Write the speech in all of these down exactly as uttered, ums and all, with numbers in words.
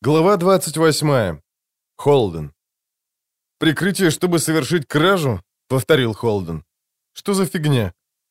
Глава двадцать восьмая. Холден. «Прикрытие, чтобы совершить кражу?» — повторил Холден. «Что за фигня?»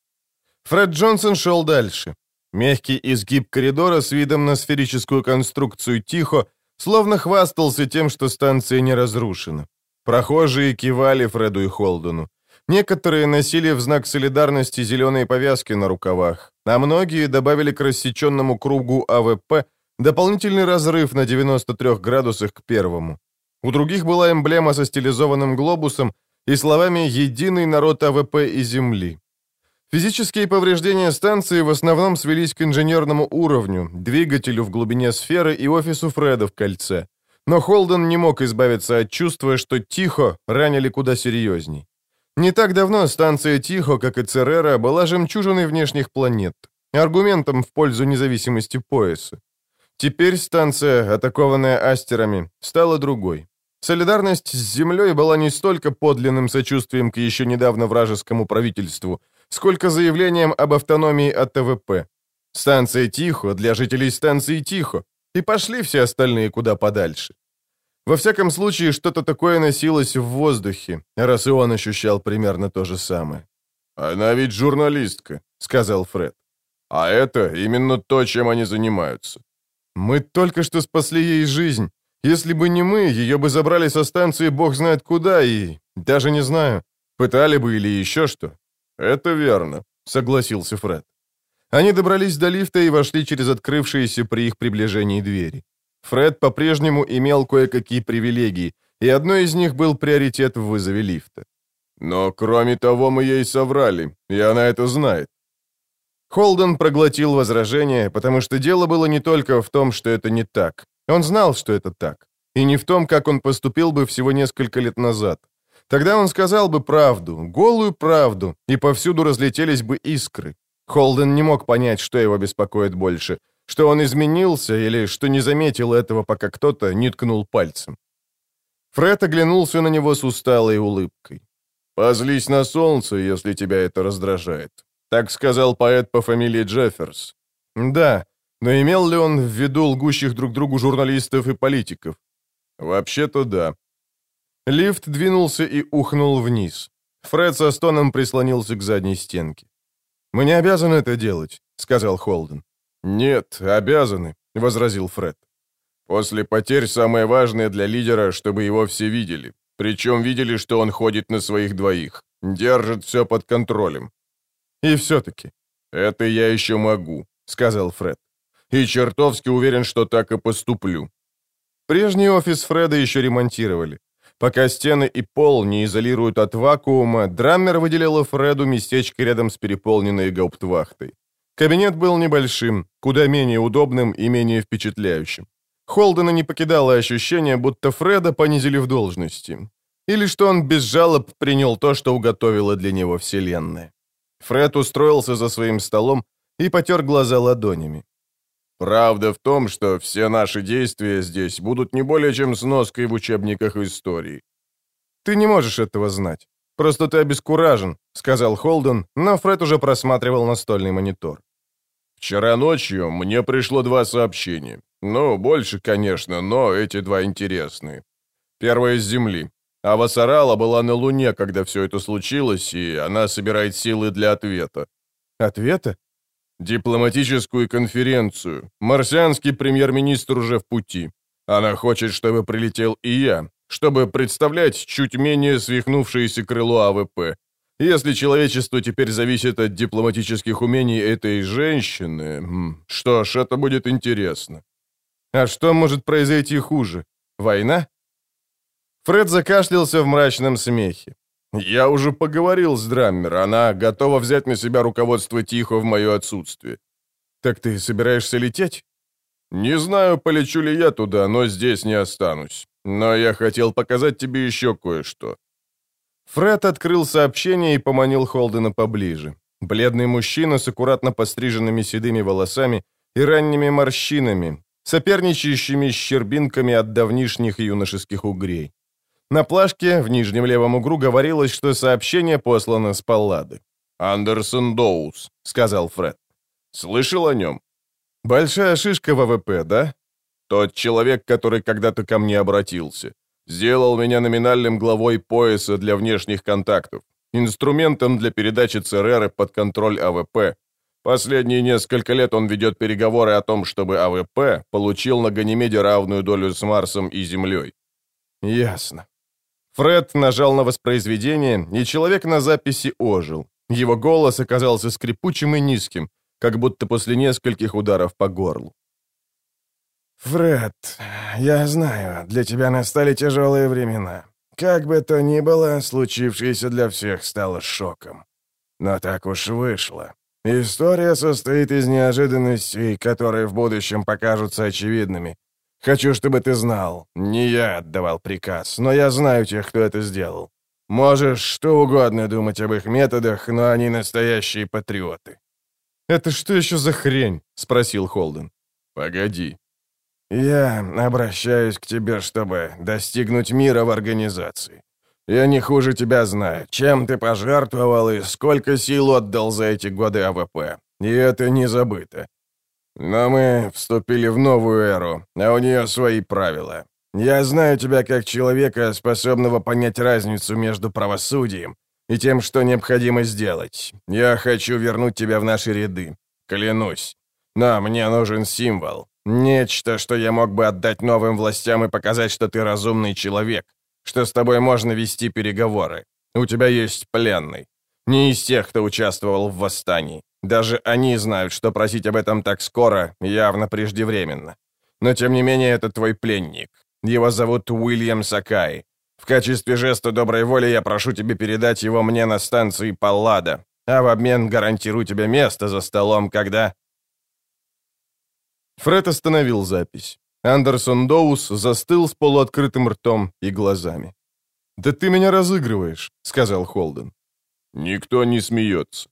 Фред Джонсон шел дальше. Мягкий изгиб коридора с видом на сферическую конструкцию Тихо словно хвастался тем, что станция не разрушена. Прохожие кивали Фреду и Холдену. Некоторые носили в знак солидарности зеленые повязки на рукавах, а многие добавили к рассеченному кругу АВП дополнительный разрыв на девяноста трёх градусах к первому. У других была эмблема со стилизованным глобусом и словами «Единый народ АВП и Земли». Физические повреждения станции в основном свелись к инженерному уровню, двигателю в глубине сферы и офису Фреда в кольце. Но Холден не мог избавиться от чувства, что Тихо ранили куда серьезней. Не так давно станция Тихо, как и Церера, была жемчужиной внешних планет, аргументом в пользу независимости пояса. Теперь станция, атакованная астерами, стала другой. Солидарность с Землей была не столько подлинным сочувствием к еще недавно вражескому правительству, сколько заявлением об автономии от ТВП. Станция Тихо для жителей станции Тихо, и пошли все остальные куда подальше. Во всяком случае, что-то такое носилось в воздухе, раз и он ощущал примерно то же самое. «Она ведь журналистка», — сказал Фред. «А это именно то, чем они занимаются». «Мы только что спасли ей жизнь. Если бы не мы, ее бы забрали со станции бог знает куда и... даже не знаю, пытали бы или еще что». «Это верно», — согласился Фред. Они добрались до лифта и вошли через открывшиеся при их приближении двери. Фред по-прежнему имел кое-какие привилегии, и одной из них был приоритет в вызове лифта. «Но кроме того мы ей соврали, и она это знает». Холден проглотил возражение, потому что дело было не только в том, что это не так. Он знал, что это так. И не в том, как он поступил бы всего несколько лет назад. Тогда он сказал бы правду, голую правду, и повсюду разлетелись бы искры. Холден не мог понять, что его беспокоит больше, что он изменился или что не заметил этого, пока кто-то не ткнул пальцем. Фред оглянулся на него с усталой улыбкой. «Позлись на солнце, если тебя это раздражает». Так сказал поэт по фамилии Джефферс. Да, но имел ли он в виду лгущих друг другу журналистов и политиков? Вообще-то да. Лифт двинулся и ухнул вниз. Фред со стоном прислонился к задней стенке. «Мы не обязаны это делать», — сказал Холден. «Нет, обязаны», — возразил Фред. «После потерь самое важное для лидера, чтобы его все видели. Причем видели, что он ходит на своих двоих, держит все под контролем». «И все-таки». «Это я еще могу», — сказал Фред. «И чертовски уверен, что так и поступлю». Прежний офис Фреда еще ремонтировали. Пока стены и пол не изолируют от вакуума, Драммер выделила Фреду местечко рядом с переполненной гауптвахтой. Кабинет был небольшим, куда менее удобным и менее впечатляющим. Холдена не покидало ощущение, будто Фреда понизили в должности. Или что он без жалоб принял то, что уготовила для него Вселенная. Фред устроился за своим столом и потер глаза ладонями. «Правда в том, что все наши действия здесь будут не более чем сноской в учебниках истории». «Ты не можешь этого знать. Просто ты обескуражен», — сказал Холден, но Фред уже просматривал настольный монитор. «Вчера ночью мне пришло два сообщения. Ну, больше, конечно, но эти два интересные. Первое с Земли. Авасарала была на Луне, когда все это случилось, и она собирает силы для ответа». «Ответа?» «Дипломатическую конференцию. Марсианский премьер-министр уже в пути. Она хочет, чтобы прилетел и я, чтобы представлять чуть менее свихнувшееся крыло АВП. Если человечество теперь зависит от дипломатических умений этой женщины, что ж, это будет интересно». «А что может произойти хуже? Война?» Фред закашлялся в мрачном смехе. «Я уже поговорил с Драммер, она готова взять на себя руководство Тихо в мое отсутствие». «Так ты собираешься лететь?» «Не знаю, полечу ли я туда, но здесь не останусь. Но я хотел показать тебе еще кое-что». Фред открыл сообщение и поманил Холдена поближе. Бледный мужчина с аккуратно постриженными седыми волосами и ранними морщинами, соперничающими с щербинками от давнишних юношеских угрей. На плашке в нижнем левом углу говорилось, что сообщение послано с Паллады. «Андерсон Доус», — сказал Фред. «Слышал о нем?» «Большая шишка в АВП, да?» Тот человек, который когда-то ко мне обратился. Сделал меня номинальным главой пояса для внешних контактов, инструментом для передачи ЦРР под контроль АВП. Последние несколько лет он ведет переговоры о том, чтобы АВП получил на Ганимеде равную долю с Марсом и Землей. Ясно. Фред нажал на воспроизведение, и человек на записи ожил. Его голос оказался скрипучим и низким, как будто после нескольких ударов по горлу. «Фред, я знаю, для тебя настали тяжелые времена. Как бы то ни было, случившееся для всех стало шоком. Но так уж вышло. История состоит из неожиданностей, которые в будущем покажутся очевидными. Хочу, чтобы ты знал, не я отдавал приказ, но я знаю тех, кто это сделал. Можешь что угодно думать об их методах, но они настоящие патриоты». «Это что еще за хрень?» — спросил Холден. «Погоди». «Я обращаюсь к тебе, чтобы достигнуть мира в организации. Я не хуже тебя знаю, чем ты пожертвовал и сколько сил отдал за эти годы АВП. И это не забыто. Но мы вступили в новую эру, а у нее свои правила. Я знаю тебя как человека, способного понять разницу между правосудием и тем, что необходимо сделать. Я хочу вернуть тебя в наши ряды. Клянусь. Но мне нужен символ. Нечто, что я мог бы отдать новым властям и показать, что ты разумный человек, что с тобой можно вести переговоры. У тебя есть пленный. Не из тех, кто участвовал в восстании. Даже они знают, что просить об этом так скоро явно преждевременно. Но тем не менее, это твой пленник. Его зовут Уильям Сакай. В качестве жеста доброй воли я прошу тебя передать его мне на станции Паллада, а в обмен гарантирую тебе место за столом, когда...» Фред остановил запись. Андерсон Доус застыл с полуоткрытым ртом и глазами. «Да ты меня разыгрываешь», — сказал Холден. «Никто не смеется».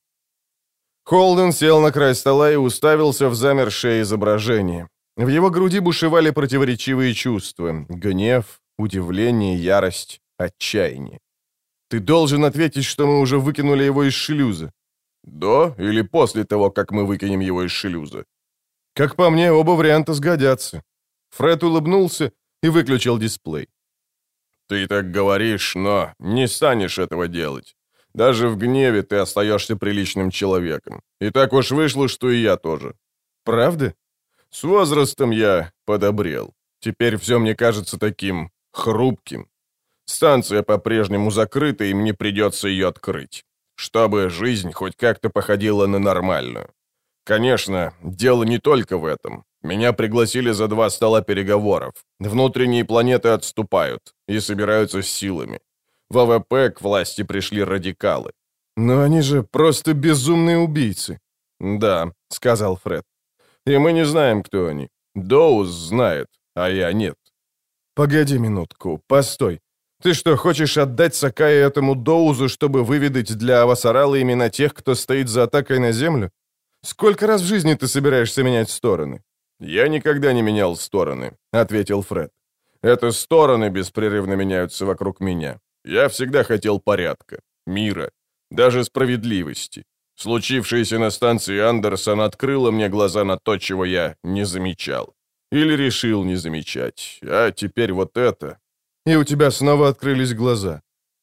Холден сел на край стола и уставился в замершее изображение. В его груди бушевали противоречивые чувства — гнев, удивление, ярость, отчаяние. «Ты должен ответить, что мы уже выкинули его из шлюза». «До или после того, как мы выкинем его из шлюза?» «Как по мне, оба варианта сгодятся». Фред улыбнулся и выключил дисплей. «Ты так говоришь, но не станешь этого делать. Даже в гневе ты остаешься приличным человеком. И так уж вышло, что и я тоже». «Правда?» «С возрастом я подобрел. Теперь все мне кажется таким хрупким. Станция по-прежнему закрыта, и мне придется ее открыть, чтобы жизнь хоть как-то походила на нормальную. Конечно, дело не только в этом. Меня пригласили за два стола переговоров. Внутренние планеты отступают и собираются с силами. В АВП к власти пришли радикалы. Но они же просто безумные убийцы. Да, сказал Фред. И мы не знаем, кто они. Доус знает, а я нет. Погоди минутку, постой. Ты что, хочешь отдать Сакая этому Доузу, чтобы выведать для Авасарала имена тех, кто стоит за атакой на Землю? Сколько раз в жизни ты собираешься менять стороны? Я никогда не менял стороны, ответил Фред. Это стороны беспрерывно меняются вокруг меня. Я всегда хотел порядка, мира, даже справедливости. Случившееся на станции Андерсон открыло мне глаза на то, чего я не замечал. Или решил не замечать. А теперь вот это. И у тебя снова открылись глаза.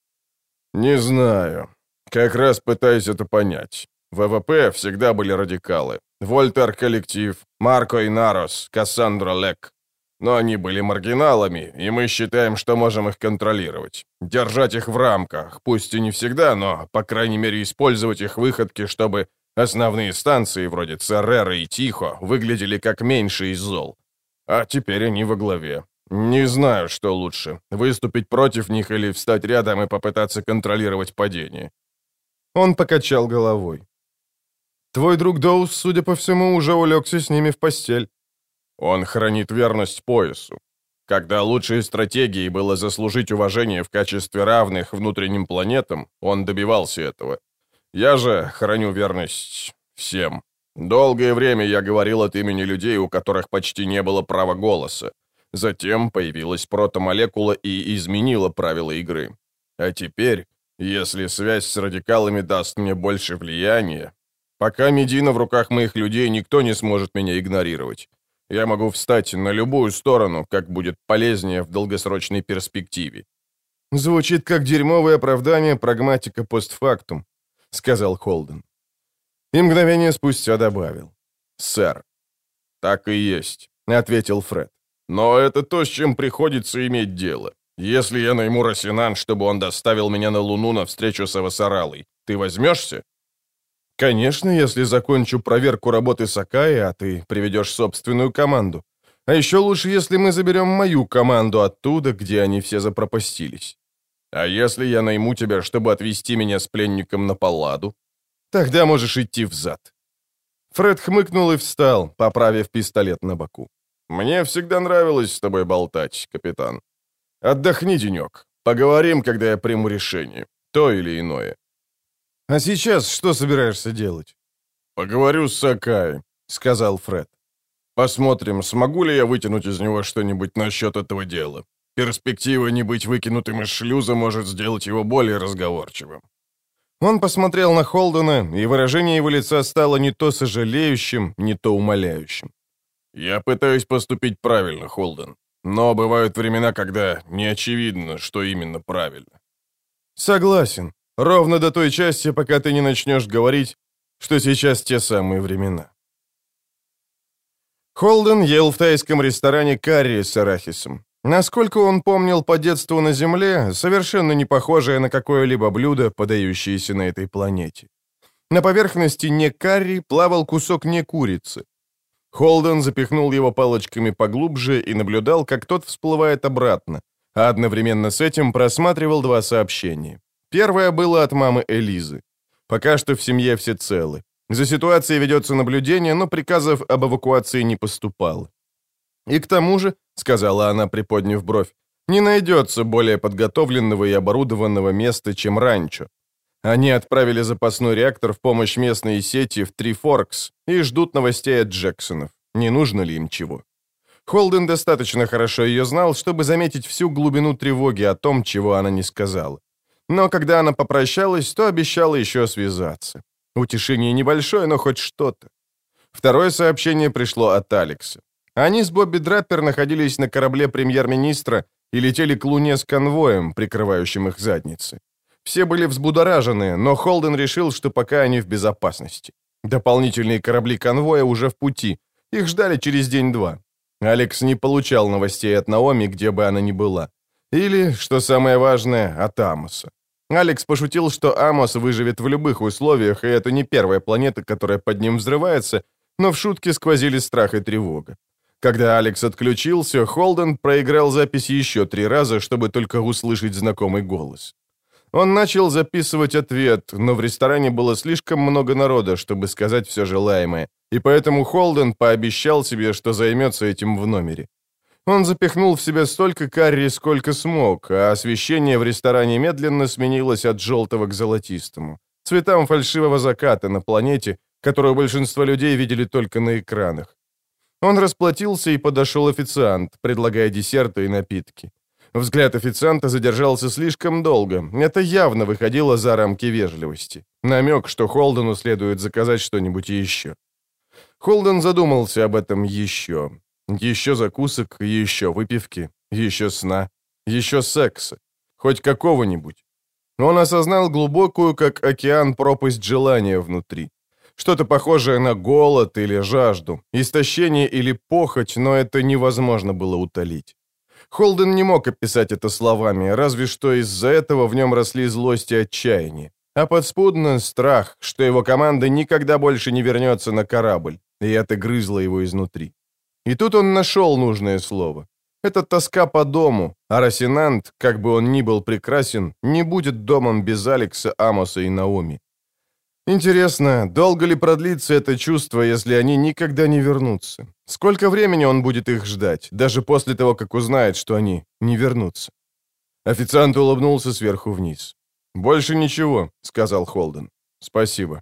Не знаю. Как раз пытаюсь это понять. В АВП всегда были радикалы. Вольтер Коллектив, Марко Инарос, Кассандра Лек. Но они были маргиналами, и мы считаем, что можем их контролировать. Держать их в рамках, пусть и не всегда, но, по крайней мере, использовать их выходки, чтобы основные станции, вроде ЦРР и Тихо, выглядели как меньше из зол. А теперь они во главе. Не знаю, что лучше, выступить против них или встать рядом и попытаться контролировать падение. Он покачал головой. Твой друг Доус, судя по всему, уже улегся с ними в постель. Он хранит верность поясу. Когда лучшей стратегией было заслужить уважение в качестве равных внутренним планетам, он добивался этого. Я же храню верность всем. Долгое время я говорил от имени людей, у которых почти не было права голоса. Затем появилась протомолекула и изменила правила игры. А теперь, если связь с радикалами даст мне больше влияния, пока Медина в руках моих людей, никто не сможет меня игнорировать. Я могу встать на любую сторону, как будет полезнее в долгосрочной перспективе». «Звучит как дерьмовое оправдание прагматика постфактум», — сказал Холден. И мгновение спустя добавил. «Сэр». «Так и есть», — ответил Фред. «Но это то, с чем приходится иметь дело. Если я найму Росинан, чтобы он доставил меня на Луну на встречу с Авасаралой, ты возьмешься?» «Конечно, если закончу проверку работы Сакаи, а ты приведешь собственную команду. А еще лучше, если мы заберем мою команду оттуда, где они все запропастились». «А если я найму тебя, чтобы отвезти меня с пленником на Палладу?» «Тогда можешь идти взад». Фред хмыкнул и встал, поправив пистолет на боку. «Мне всегда нравилось с тобой болтать, капитан. Отдохни денек. Поговорим, когда я приму решение. То или иное». «А сейчас что собираешься делать?» «Поговорю с Сакаи», — сказал Фред. «Посмотрим, смогу ли я вытянуть из него что-нибудь насчет этого дела. Перспектива не быть выкинутым из шлюза может сделать его более разговорчивым». Он посмотрел на Холдена, и выражение его лица стало не то сожалеющим, не то умоляющим. «Я пытаюсь поступить правильно, Холден, но бывают времена, когда не очевидно, что именно правильно». «Согласен. Ровно до той части, пока ты не начнешь говорить, что сейчас те самые времена». Холден ел в тайском ресторане карри с арахисом. Насколько он помнил по детству на Земле, совершенно не похожее на какое-либо блюдо, подающееся на этой планете. На поверхности не карри плавал кусок не курицы. Холден запихнул его палочками поглубже и наблюдал, как тот всплывает обратно, а одновременно с этим просматривал два сообщения. Первое было от мамы Элизы. Пока что в семье все целы. За ситуацией ведется наблюдение, но приказов об эвакуации не поступало. И к тому же, сказала она, приподняв бровь, не найдется более подготовленного и оборудованного места, чем ранчо. Они отправили запасной реактор в помощь местной сети в Три Форкс и ждут новостей от Джексонов. Не нужно ли им чего? Холден достаточно хорошо ее знал, чтобы заметить всю глубину тревоги о том, чего она не сказала. Но когда она попрощалась, то обещала еще связаться. Утешение небольшое, но хоть что-то. Второе сообщение пришло от Алекса. Они с Бобби Драппер находились на корабле премьер-министра и летели к Луне с конвоем, прикрывающим их задницы. Все были взбудоражены, но Холден решил, что пока они в безопасности. Дополнительные корабли конвоя уже в пути. Их ждали через день-два. Алекс не получал новостей от Наоми, где бы она ни была. Или, что самое важное, от Амоса. Алекс пошутил, что Амос выживет в любых условиях, и это не первая планета, которая под ним взрывается, но в шутке сквозили страх и тревога. Когда Алекс отключился, Холден проиграл запись еще три раза, чтобы только услышать знакомый голос. Он начал записывать ответ, но в ресторане было слишком много народа, чтобы сказать все желаемое, и поэтому Холден пообещал себе, что займется этим в номере. Он запихнул в себя столько карри, сколько смог, а освещение в ресторане медленно сменилось от желтого к золотистому, цветам фальшивого заката на планете, которую большинство людей видели только на экранах. Он расплатился и подошел официант, предлагая десерты и напитки. Взгляд официанта задержался слишком долго. Это явно выходило за рамки вежливости. Намек, что Холдену следует заказать что-нибудь еще. Холден задумался об этом еще. Еще закусок, еще выпивки, еще сна, еще секса. Хоть какого-нибудь. Он осознал глубокую, как океан, пропасть желания внутри. Что-то похожее на голод или жажду, истощение или похоть, но это невозможно было утолить. Холден не мог описать это словами, разве что из-за этого в нем росли злость и отчаяние. А подспудно страх, что его команда никогда больше не вернется на корабль, и это грызло его изнутри. И тут он нашел нужное слово. Это тоска по дому, а Росинант, как бы он ни был прекрасен, не будет домом без Алекса, Амоса и Наоми. Интересно, долго ли продлится это чувство, если они никогда не вернутся? Сколько времени он будет их ждать, даже после того, как узнает, что они не вернутся? Официант улыбнулся сверху вниз. «Больше ничего», — сказал Холден. «Спасибо».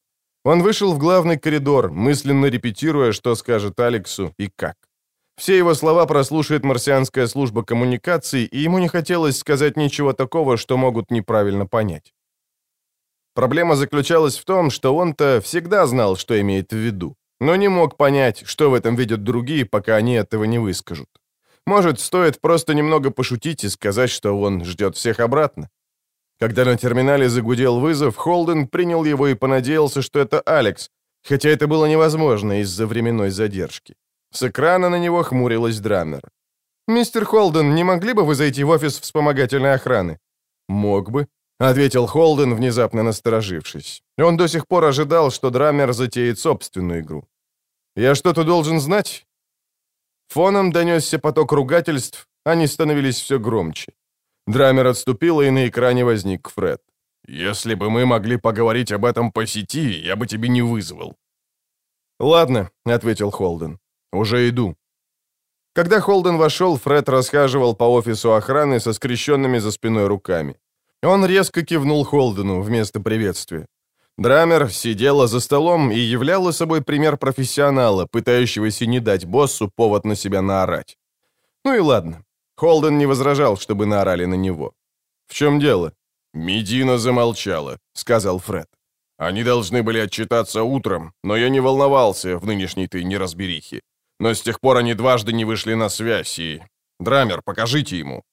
Он вышел в главный коридор, мысленно репетируя, что скажет Алексу и как. Все его слова прослушает марсианская служба коммуникаций, и ему не хотелось сказать ничего такого, что могут неправильно понять. Проблема заключалась в том, что он-то всегда знал, что имеет в виду. но не мог понять, что в этом видят другие, пока они этого не выскажут. Может, стоит просто немного пошутить и сказать, что он ждет всех обратно? Когда на терминале загудел вызов, Холден принял его и понадеялся, что это Алекс, хотя это было невозможно из-за временной задержки. С экрана на него хмурилась Драмер. «Мистер Холден, не могли бы вы зайти в офис вспомогательной охраны?» «Мог бы», — ответил Холден, внезапно насторожившись. Он до сих пор ожидал, что Драмер затеет собственную игру. «Я что-то должен знать?» Фоном донесся поток ругательств, они становились все громче. Драмер отступила, и на экране возник Фред. «Если бы мы могли поговорить об этом по сети, я бы тебе не вызвал». «Ладно», — ответил Холден. «Уже иду». Когда Холден вошел, Фред расхаживал по офису охраны со скрещенными за спиной руками. Он резко кивнул Холдену вместо приветствия. Драмер сидела за столом и являла собой пример профессионала, пытающегося не дать боссу повод на себя наорать. Ну и ладно. Холден не возражал, чтобы наорали на него. «В чем дело?» «Медина замолчала», — сказал Фред. «Они должны были отчитаться утром, но я не волновался в нынешней-то неразберихе. Но с тех пор они дважды не вышли на связь, и... Драмер, покажите ему».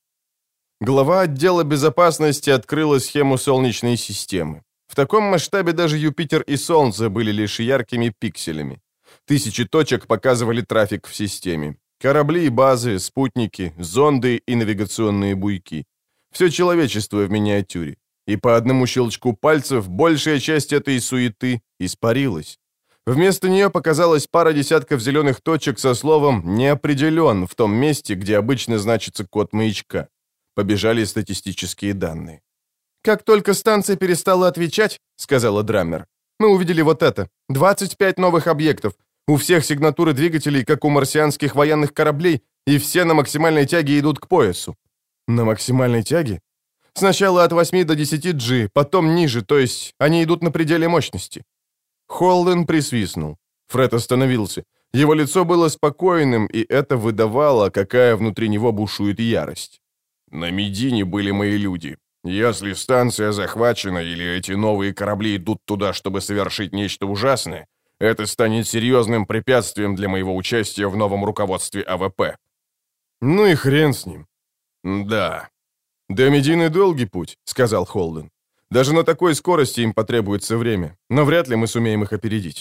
Глава отдела безопасности открыла схему Солнечной системы. В таком масштабе даже Юпитер и Солнце были лишь яркими пикселями. Тысячи точек показывали трафик в системе. Корабли и базы, спутники, зонды и навигационные буйки. Все человечество в миниатюре. И по одному щелчку пальцев большая часть этой суеты испарилась. Вместо нее показалась пара десятков зеленых точек со словом «не определен» в том месте, где обычно значится код маячка. Побежали статистические данные. «Как только станция перестала отвечать, — сказала Драмер, — мы увидели вот это. двадцать пять новых объектов. У всех сигнатуры двигателей, как у марсианских военных кораблей, и все на максимальной тяге идут к поясу». «На максимальной тяге?» «Сначала от восьми до десяти джи, потом ниже, то есть они идут на пределе мощности». Холден присвистнул. Фред остановился. Его лицо было спокойным, и это выдавало, какая внутри него бушует ярость. «На Медине были мои люди. Если станция захвачена или эти новые корабли идут туда, чтобы совершить нечто ужасное, это станет серьезным препятствием для моего участия в новом руководстве А В П». «Ну и хрен с ним». «Да». «До Медины долгий путь», — сказал Холден. «Даже на такой скорости им потребуется время, но вряд ли мы сумеем их опередить».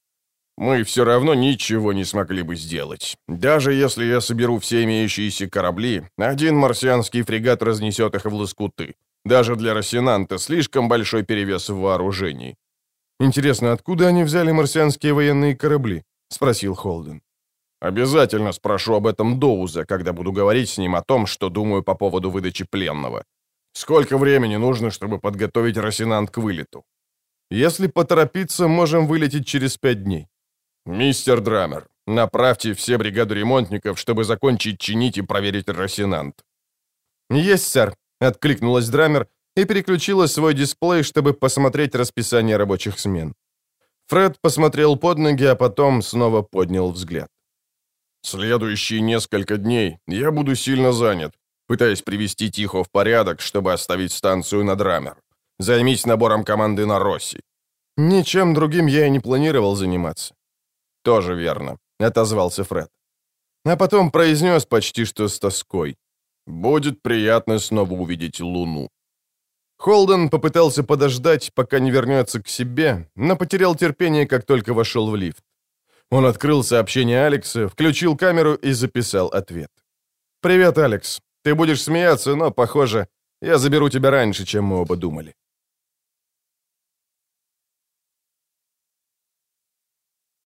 «Мы все равно ничего не смогли бы сделать. Даже если я соберу все имеющиеся корабли, один марсианский фрегат разнесет их в лоскуты. Даже для Росинанта слишком большой перевес в вооружении». «Интересно, откуда они взяли марсианские военные корабли?» — спросил Холден. «Обязательно спрошу об этом Доуза, когда буду говорить с ним о том, что думаю по поводу выдачи пленного. Сколько времени нужно, чтобы подготовить Росинант к вылету?» «Если поторопиться, можем вылететь через пять дней». «Мистер Драмер, направьте все бригады ремонтников, чтобы закончить чинить и проверить Росинант». «Есть, сэр», — откликнулась Драмер и переключила свой дисплей, чтобы посмотреть расписание рабочих смен. Фред посмотрел под ноги, а потом снова поднял взгляд. «Следующие несколько дней я буду сильно занят, пытаясь привести Тихо в порядок, чтобы оставить станцию на Драмер. Займись набором команды на Росси». «Ничем другим я и не планировал заниматься». «Тоже верно», — отозвался Фред. А потом произнес почти что с тоской. «Будет приятно снова увидеть Луну». Холден попытался подождать, пока не вернется к себе, но потерял терпение, как только вошел в лифт. Он открыл сообщение Алекса, включил камеру и записал ответ. «Привет, Алекс. Ты будешь смеяться, но, похоже, я заберу тебя раньше, чем мы оба думали».